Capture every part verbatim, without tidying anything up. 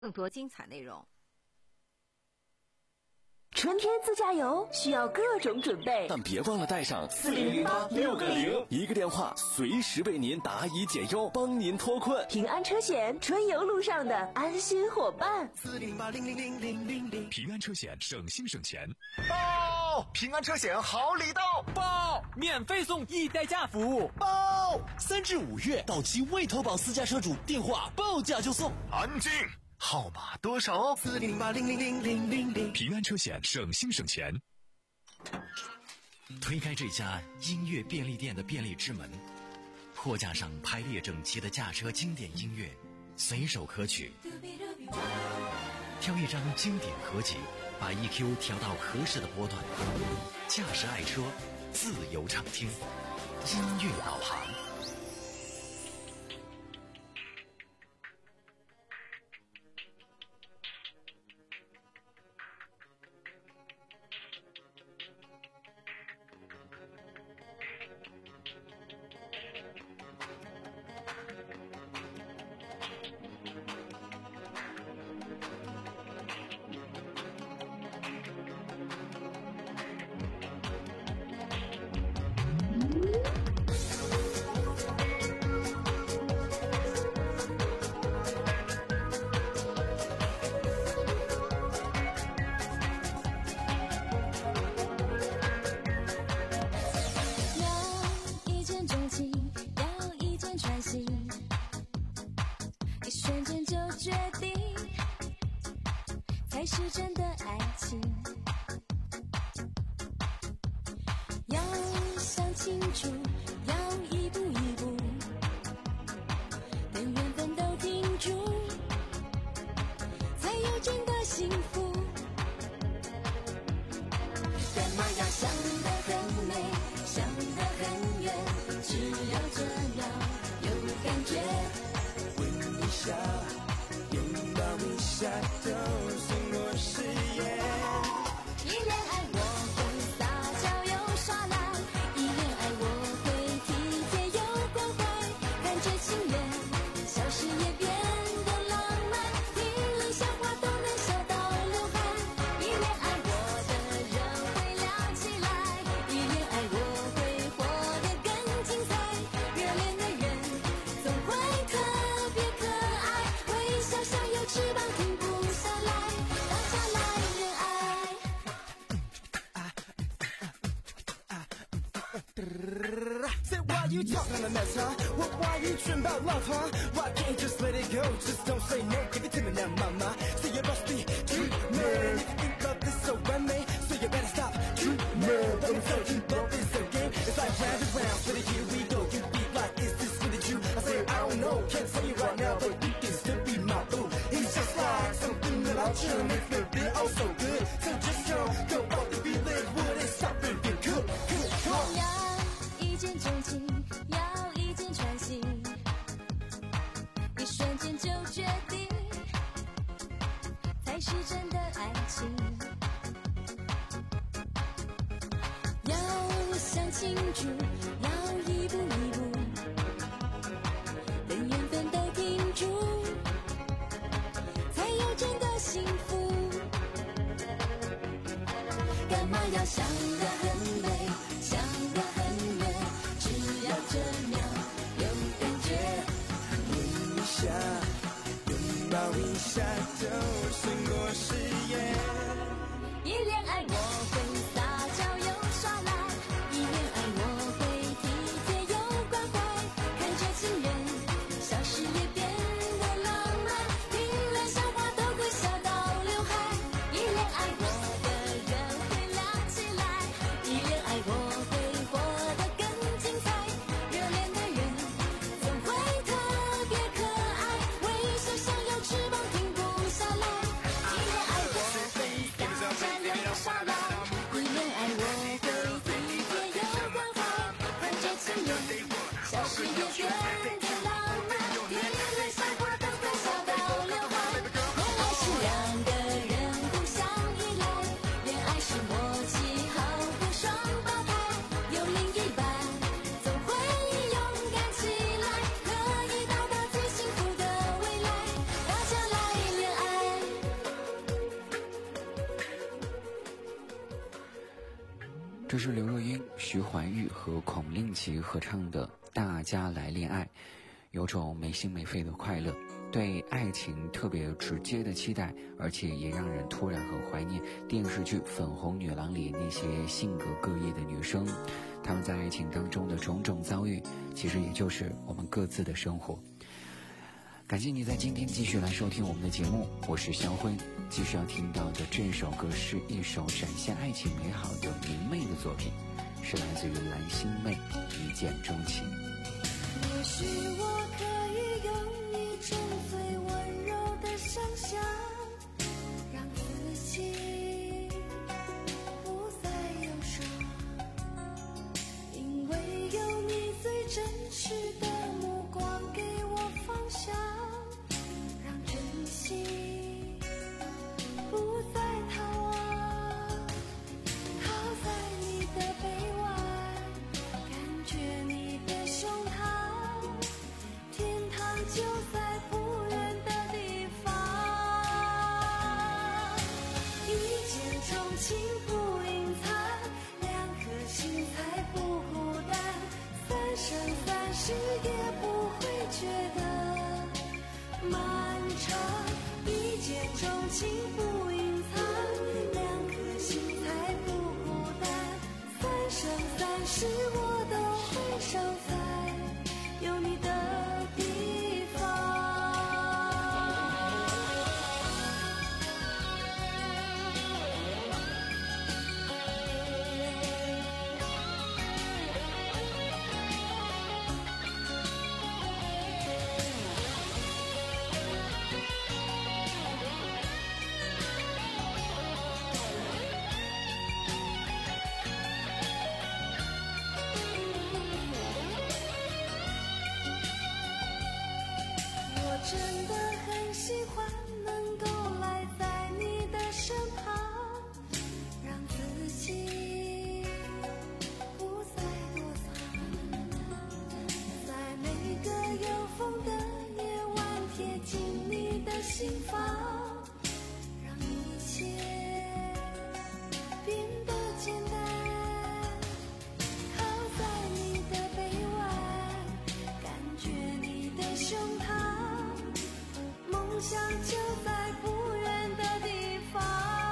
更多精彩内容。 春天自驾游需要各种准备， 但别忘了带上四零零八六个零， 一个电话随时为您答疑解忧，帮您脱困。 平安车险，春游路上的安心伙伴。 四零八零零零零零零， 平安车险，省心省钱。 报！平安车险好礼到！ 报！免费送易代驾服务！ 报！ 三至五月到期未投保私家车主电话报价就送。 安静。号码多少哦？四零八零零零零零零。 平安车险，省心省钱。 推开这家音乐便利店的便利之门，货架上排列整齐的驾车经典音乐，随手可取。挑一张经典合集，把 E Q 调到合适的波段，驾驶爱车，自由畅听，音乐导航。 才是真的爱情。要想清楚，要一步一步，等缘分都停住，才有真的幸福。干嘛要想得很美，想得很远，只要这样有感觉。 吻一下，拥抱一下，都胜过誓言。 一恋爱我会撒娇又耍赖，一恋爱我会体贴又关怀，感觉情缘小事也变得浪漫，听冷笑话都能笑到流汗。一恋爱我的人会亮起来，一恋爱我会活得更精彩，热恋的人总会特别可爱，微笑像有翅膀停不下来，大家来热爱。 Say why you talking a mess, huh? What, why you dream about love, huh? Why can't you just let it go? Just don't say no, give it to me now, mama. Say you must be dreaming. If you think love is so unmade, so you better stop dreaming. Don't tell you love is a game. It's like round and round, so here we go. You be like, is this really true? I say I don't know, can't tell you right now, but you can still be my boo. He's just like something that I'll chill, makes me feel oh so good. So just go, go off the feeling, would it stop and be good, good, come on. 要一见钟情，要一见穿心，一瞬间就决定，才是真的爱情。要想清楚，要一步一步，等缘分都停住，才有真的幸福。干嘛要想得很美，想得很远，只要这秒有感觉。 吻一下，拥抱一下，都胜过誓言。 一恋爱我会撒娇又耍赖，一恋爱我会体贴又关怀，看着情人小事也变得浪漫，听了笑话都会笑到流汗。一恋爱我的人会亮起来，一恋这是刘若英、徐怀钰和孔令奇合唱的《大家来恋爱》，有种没心没肺的快乐，对爱情特别直接的期待，而且也让人突然很怀念电视剧《粉红女郎》里那些性格各异的女生，她们在爱情当中的种种遭遇，其实也就是我们各自的生活。感谢你在今天继续来收听我们的节目，我是肖辉。继续要听到的这首歌是一首展现爱情美好的明媚的作品，是来自于蓝心湄《一见钟情》。 也许我可以用一种最温柔的想象，让自己不再忧伤，因为有你最真实的目光给我方向，让真心不再逃亡，靠在你的臂弯，感觉你的胸膛，天堂就在不远的地方。一见钟情不隐藏，两颗心才不孤单，三生三世也不会觉得漫长。一见钟情不隐藏，两颗心才不孤单，三生三世我都会守在有你的地方。我真的很喜欢能够赖在你的身旁，让自己不再躲藏，在每个有风的夜晚贴近你的心房，让一切变得简单，靠在你的臂弯，感觉你的胸膛，梦想就在不远的地方。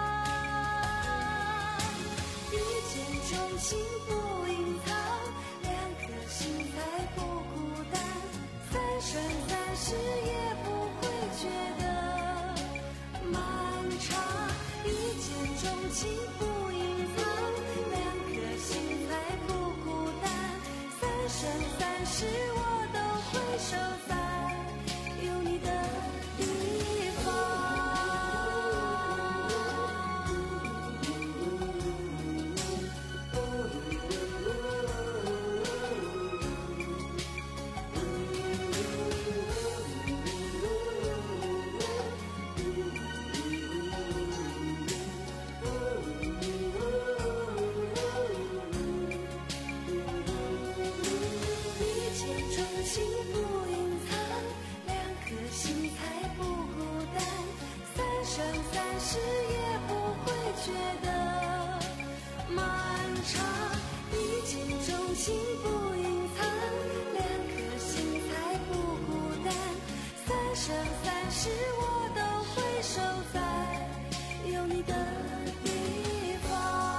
一见钟情不隐藏，两颗心才不孤单，三生三世也不会觉得漫长。一见钟情不隐藏，两颗心才不孤单，三生三世我都会守在有你的地方。一见钟情不隐藏，两颗心才不孤单，三生三世也不会觉得漫长。一见钟情不隐藏，两颗心才不孤单，三生三世我都会守在有你的地方。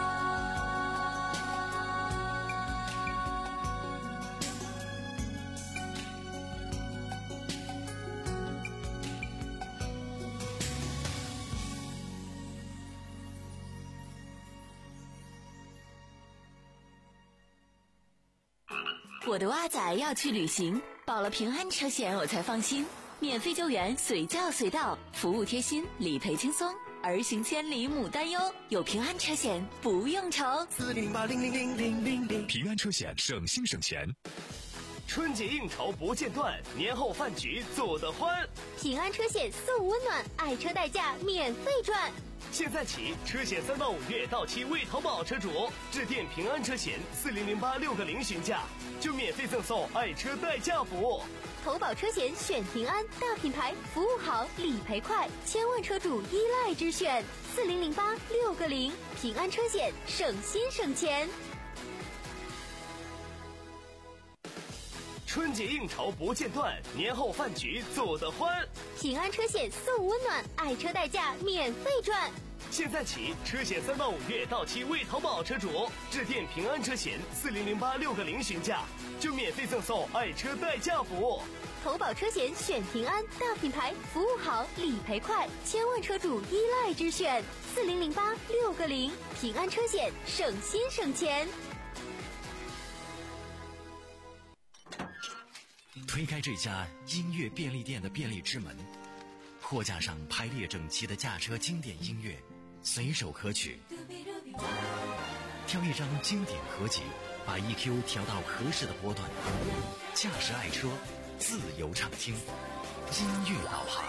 我的蛙仔要去旅行，保了平安车险我才放心，免费救援随叫随到，服务贴心，理赔轻松，儿行千里母担忧，有平安车险不用愁。 平安车险省心省钱。 春节应酬不间断，年后饭局做得欢。 平安车险送温暖，爱车代驾免费赚。 现在起，车险三到五月到期未投保车主，致电平安车险四零零八六个零询价，就免费赠送爱车代驾服务。 投保车险选平安，大品牌，服务好，理赔快，千万车主依赖之选。四零零八六个零，平安车险，省心省钱。 春节应酬不间断，年后饭局做得欢。 平安车险送温暖，爱车代驾免费赚。 现在起，车险三到五月到期未投保车主，致电平安车险四零零八六个零询价，就免费赠送爱车代驾服务。 投保车险选平安，大品牌，服务好，理赔快，千万车主依赖之选。四零零八六个零，平安车险，省心省钱。 推开这家音乐便利店的便利之门，货架上排列整齐的驾车经典音乐，随手可取。挑一张经典合集，把 E Q 调到合适的波段，驾驶爱车，自由畅听，音乐导航。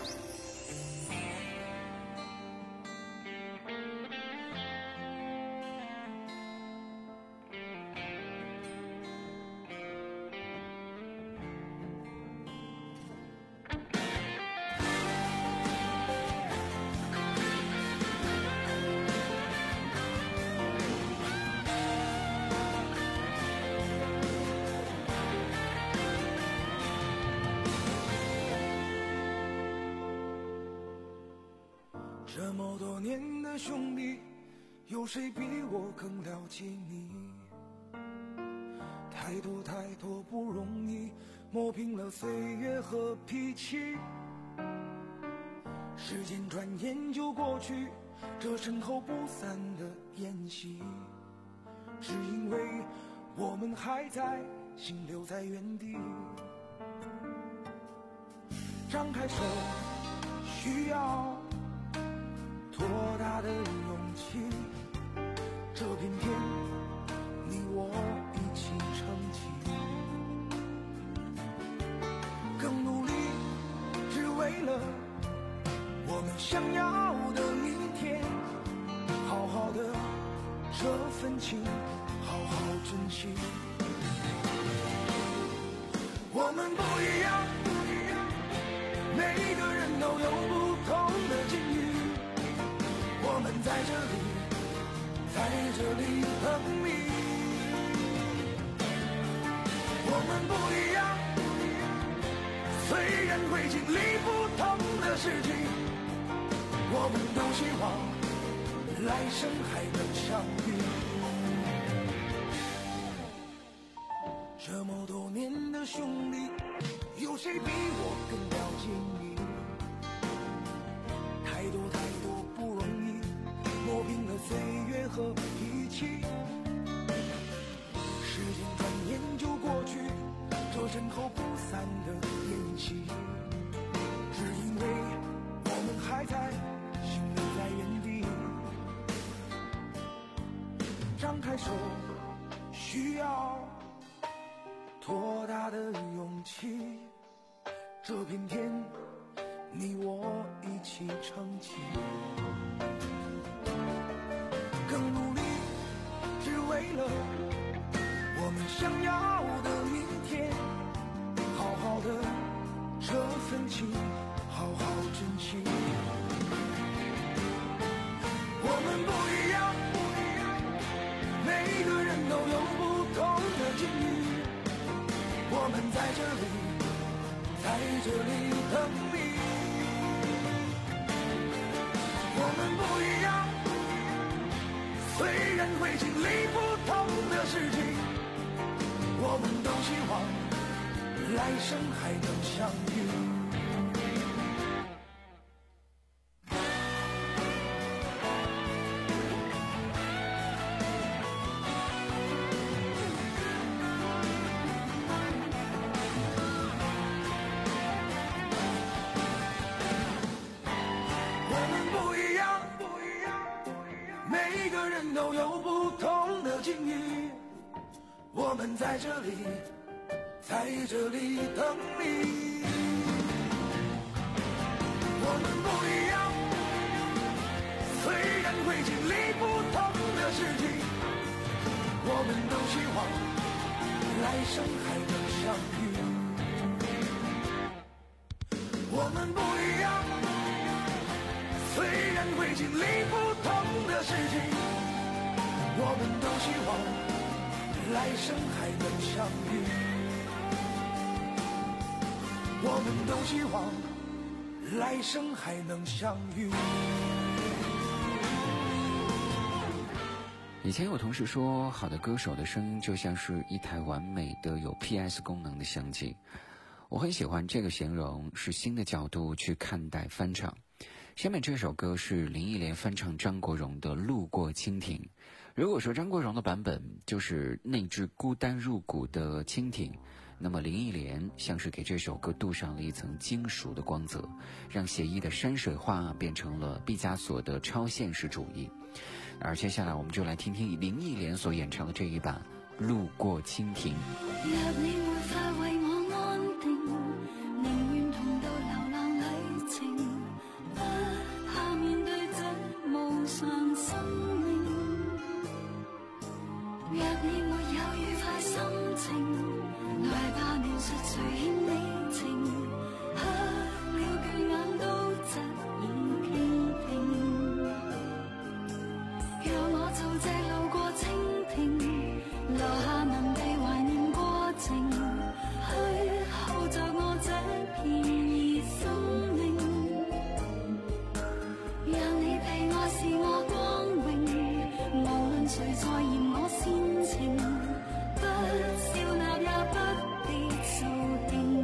这么多年的兄弟，有谁比我更了解你？太多太多不容易，磨平了岁月和脾气。时间转眼就过去，这身后不散的宴席，只因为我们还在，心留在原地。张开手，需要多大的勇气？这片天，你我一起撑起，更努力，只为了我们想要的明天。好好的这份情，好好珍惜。我们不一样，每个人都有不同的境遇。我们在这里，在这里等你。我们不一样，虽然会经历不同的事情，我们都希望来生还能相遇。这么多年的兄弟，有谁比我更了解你？太多太多不容易，磨平了岁月和脾气。时间转眼就过去，这身后不散的宴席，只因为我们还在，心留在原地。张开手，需要多大的勇气？这片天，你我一起撑起，更努力，只为了我们想要的明天。好好的这份情，好好珍惜。我们不一样，每个人都有不同的境遇。我们在这里，在这里等你。我们不一样，虽然会经历不同的事情，我们都希望来生还能相遇。都有不同的境遇，我们在这里， 在这里等你。我们不一样，虽然会经历不同的事情，我们都希望来生还能相遇。我们不一样，虽然会经历不同的事情，我们都希望来生还能相遇。我们都希望来生还能相遇。 以前有同事说，好的歌手的声音就像是一台完美的有 P S 功能的相机。我很喜欢这个形容，是新的角度去看待翻唱。下面这首歌是林忆莲翻唱张国荣的《路过蜻蜓》。如果说张国荣的版本就是那只孤单入骨的蜻蜓，那么林忆莲像是给这首歌镀上了一层金属的光泽，让写意的山水画变成了毕加索的超现实主义。而接下来我们就来听听林忆莲所演唱的这一版《路过蜻蜓》。 若你沒法為我安定，寧願同到流浪旅程，不怕面對這無常生命。若你沒有愉快心情，來吧描述誰欠你情，黑了倦眼都疾已傾聽。讓我做這路過蜻蜓，留下能被懷念過程，去候着我這片兒生命。讓你被愛是我光榮，無論誰在嫌我煽情，不笑納也不必掃興。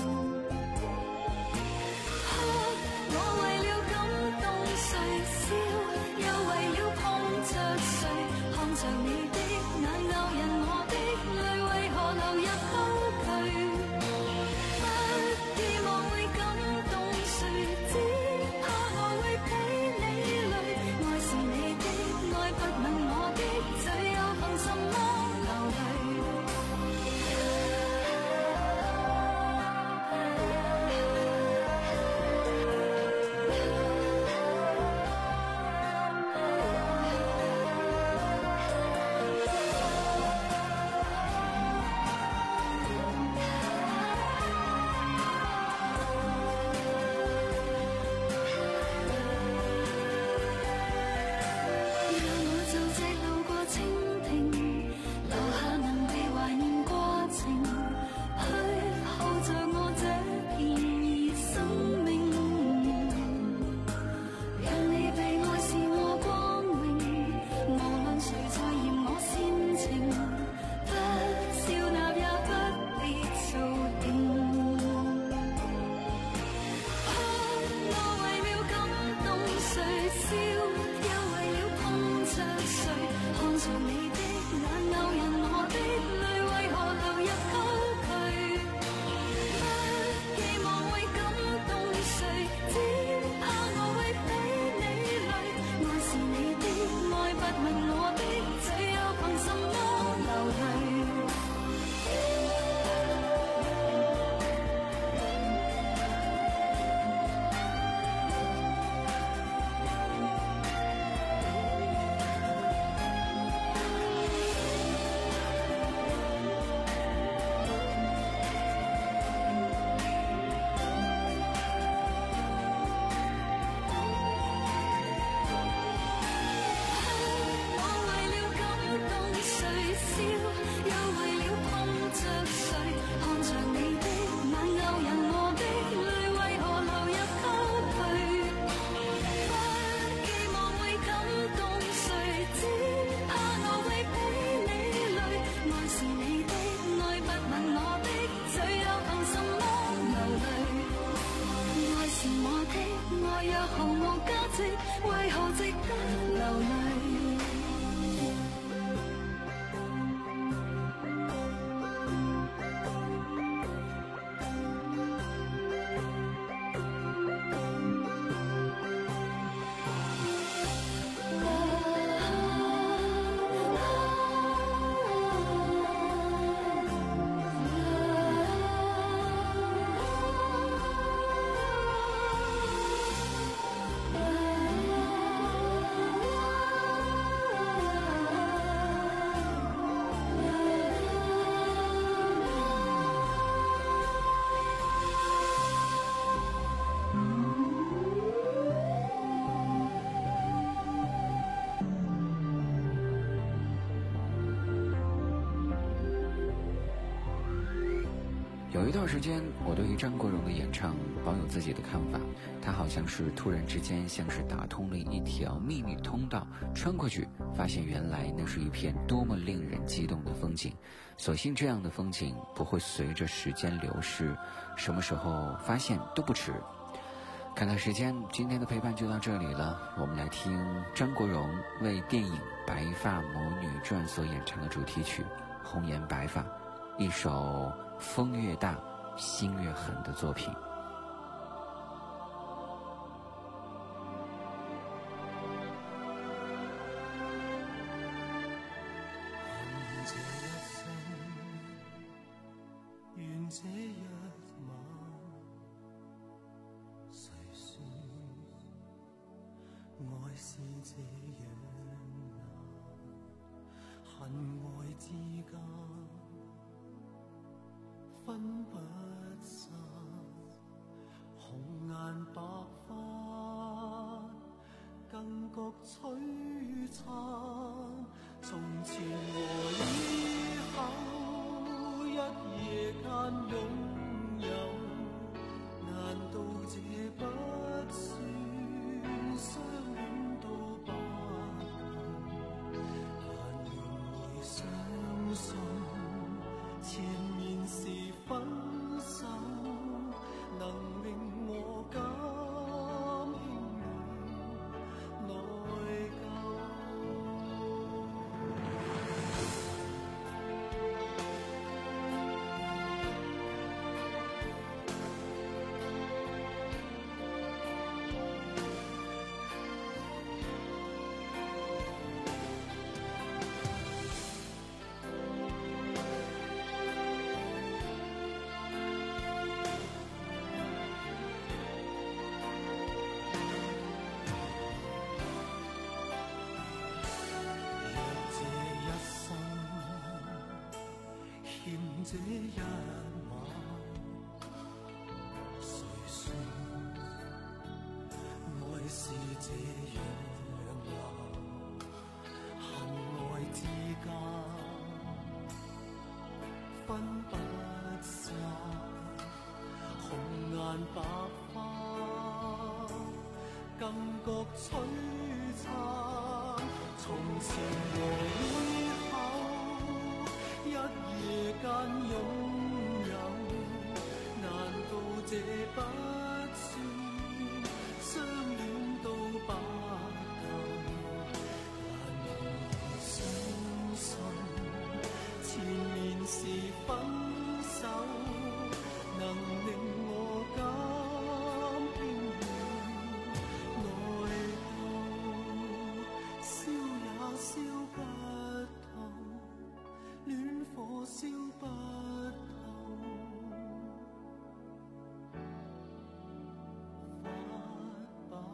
我為了感動誰笑，又為了碰着誰，看着你的眼勾引我的淚，為何流入溝渠？不希望會感動誰，只怕我會俾你累。愛是你的愛，不吻我的嘴，又憑什麼流淚？讓我做這路過蜻蜓，留下能被懷念過程，去候着我這片兒生命。讓你被愛是我光榮，無論誰在嫌我煽情，不笑納也不必掃興。我為了感動誰笑，又為了碰着誰，看着你的眼勾引我的淚，為何流入溝渠？不希望會感動誰，只怕我會俾你累。愛是你的愛，不吻我的嘴，又憑什麼流淚？我為了感動誰笑，又為了碰着誰，看着你的眼勾引我的淚，為何流入溝渠？不希望會感動誰，只怕我會俾你累。愛是你的愛，不吻我的嘴，又憑什麼流淚？愛是我的愛，若毫無價值，為何值得流淚？啊有一段时间，我对于张国荣的演唱保有自己的看法，他好像是突然之间像是打通了一条秘密通道，穿过去发现原来那是一片多么令人激动的风景。所幸这样的风景不会随着时间流逝，什么时候发现都不迟。看看时间，今天的陪伴就到这里了。我们来听张国荣为电影《白发魔女传》所演唱的主题曲《红颜白发》，一首风越大心越狠的作品。 願這一晚，誰說愛是這樣啊？恨愛之間分不散，紅顏白髮更覺璀璨。從前和以後一夜間擁有，難道這不算相戀到白頭？但願你相信，前面是分手，能令我減輕了內疚。這一晚，誰說愛是這樣啊？恨愛之間分不散，紅顏白髮更覺璀璨。從前和以後一夜間擁有，難道這不算相戀到白頭？但願相信，前面是分手，能令我減輕了內疚。燒也燒不透，戀火燒不透，發不透。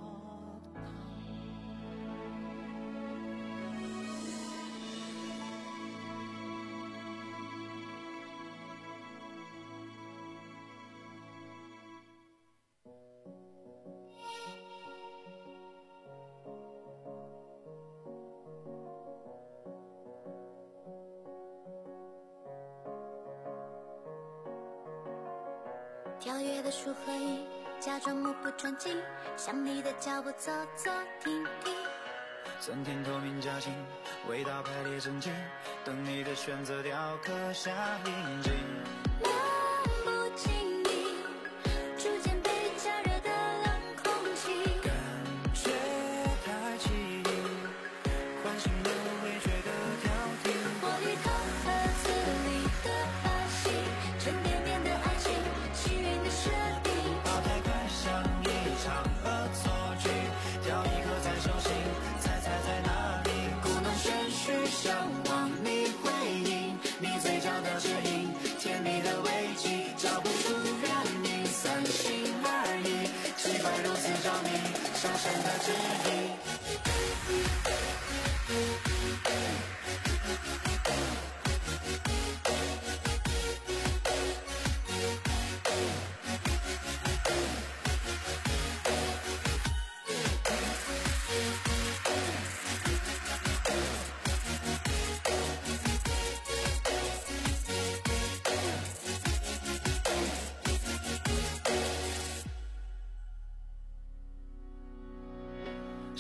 跳跃的树和影，假装目不转睛，向你的脚步走走停停。 酸甜透明夹心，味道排列整齐，等你的选择雕刻下印记。 漫不经意，逐渐被加热的冷空气， 感觉太奇异，唤醒了未觉的挑剔。 玻璃糖盒子里的把戏，沉甸甸的爱情，幸运的设定。 跑太快像一场恶作剧，掉一颗在手心，猜猜在哪里？ 故弄玄虚，向往你回应，你嘴角的指引，甜蜜的危机，找不出原因，三心二意，奇怪如此着迷，上升的指引。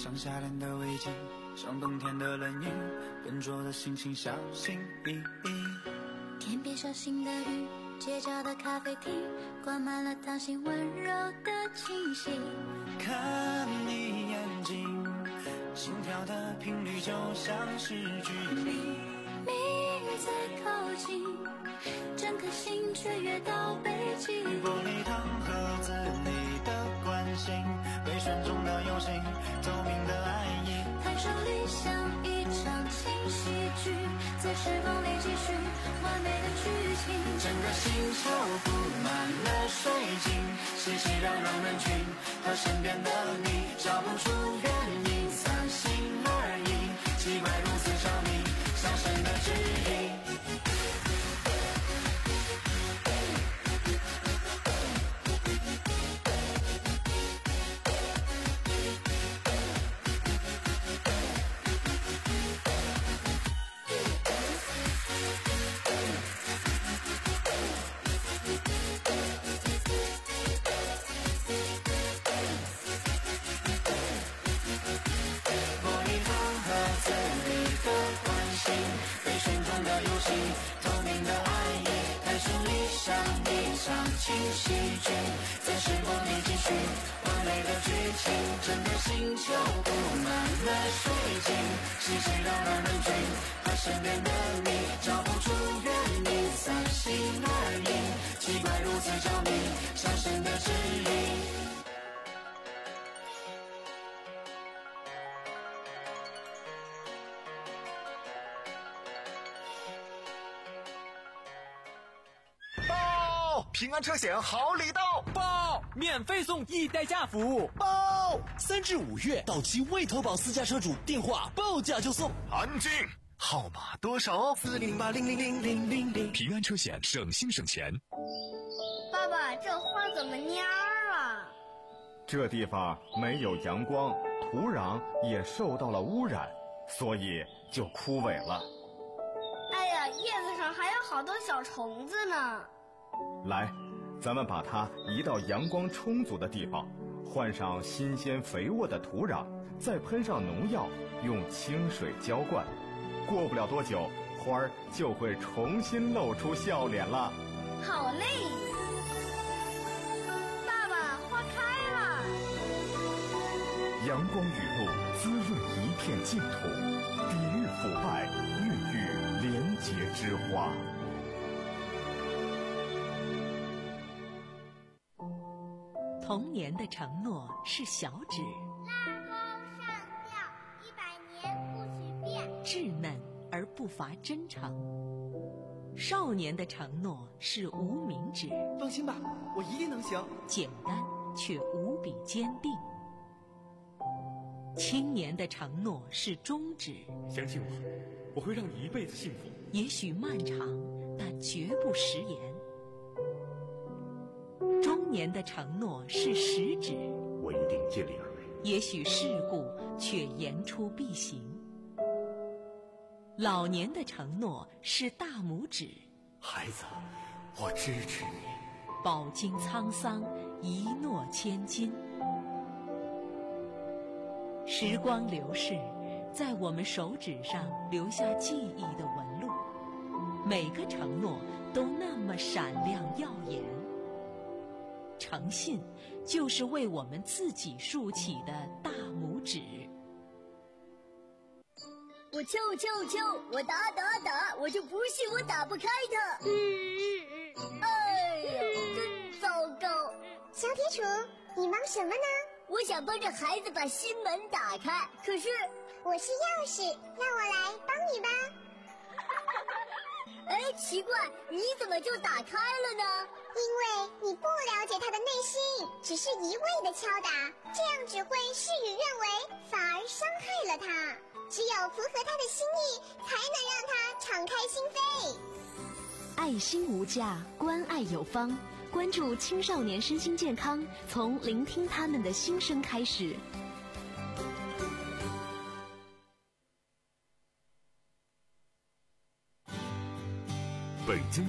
像夏天的围巾，像冬天的冷雨，笨拙的心情小心翼翼。 天边小心的雨，街角的咖啡厅，挂满了糖心温柔的气息。 看你眼睛，心跳的频率就像是距离。 你越在靠近，整颗心却越到北极。 玻璃糖盒子里的关心，被选中的游戏，透明的爱意。 谈生理像一场轻喜剧，在时光里继续完美的剧情。 整个星球布满了水晶，熙熙攘攘人群和身边的你，找不出原因，三心二意，奇怪如此着迷，上升的指引。轻喜剧在时光里继续完美的剧情，整个星球布满了水晶，熙熙攘攘人群和身边的你，找不出原因，三心二意，奇怪如此着迷，上升的指引。 平安车险好礼到， 报免费送一代驾服务， 报三至五月到期未投保私家车主电话报价就送。 安静，号码多少？ 四零零八零零零零零零。 平安车险，省心省钱。 爸爸，这花怎么蔫儿了？ 这地方没有阳光，土壤也受到了污染，所以就枯萎了。 哎呀，叶子上还有好多小虫子呢。 来，咱们把它移到阳光充足的地方，换上新鲜肥沃的土壤，再喷上农药，用清水浇灌。过不了多久，花儿就会重新露出笑脸了。 好嘞！爸爸，花开了！ 阳光雨露滋润一片净土，抵御腐败，孕育廉洁之花。 童年的承诺是小指， 拉钩上吊，一百年不许变， 稚嫩而不乏真诚。少年的承诺是无名指， 放心吧，我一定能行。 简单却无比坚定。青年的承诺是中指， 相信我，我会让你一辈子幸福。 也许漫长，但绝不食言。中年的承诺是食指， 我一定尽力而为。 也许世故，却言出必行。老年的承诺是大拇指， 孩子，我支持你。 饱经沧桑，一诺千金。时光流逝，在我们手指上留下记忆的纹路，每个承诺都那么闪亮耀眼。诚信就是为我们自己竖起的大拇指。 我敲敲敲，我打打打，我就不信我打不开它。嗯嗯嗯，哎呀，真糟糕！ 小铁杵，你忙什么呢？ 我想帮着孩子把心门打开，可是我是钥匙，让我来帮你吧。 哎，奇怪，你怎么就打开了呢？ 因为你不了解他的内心，只是一味的敲打，这样只会事与愿违，反而伤害了他。只有符合他的心意，才能让他敞开心扉。 爱心无价，关爱有方。关注青少年身心健康，从聆听他们的心声开始。 北京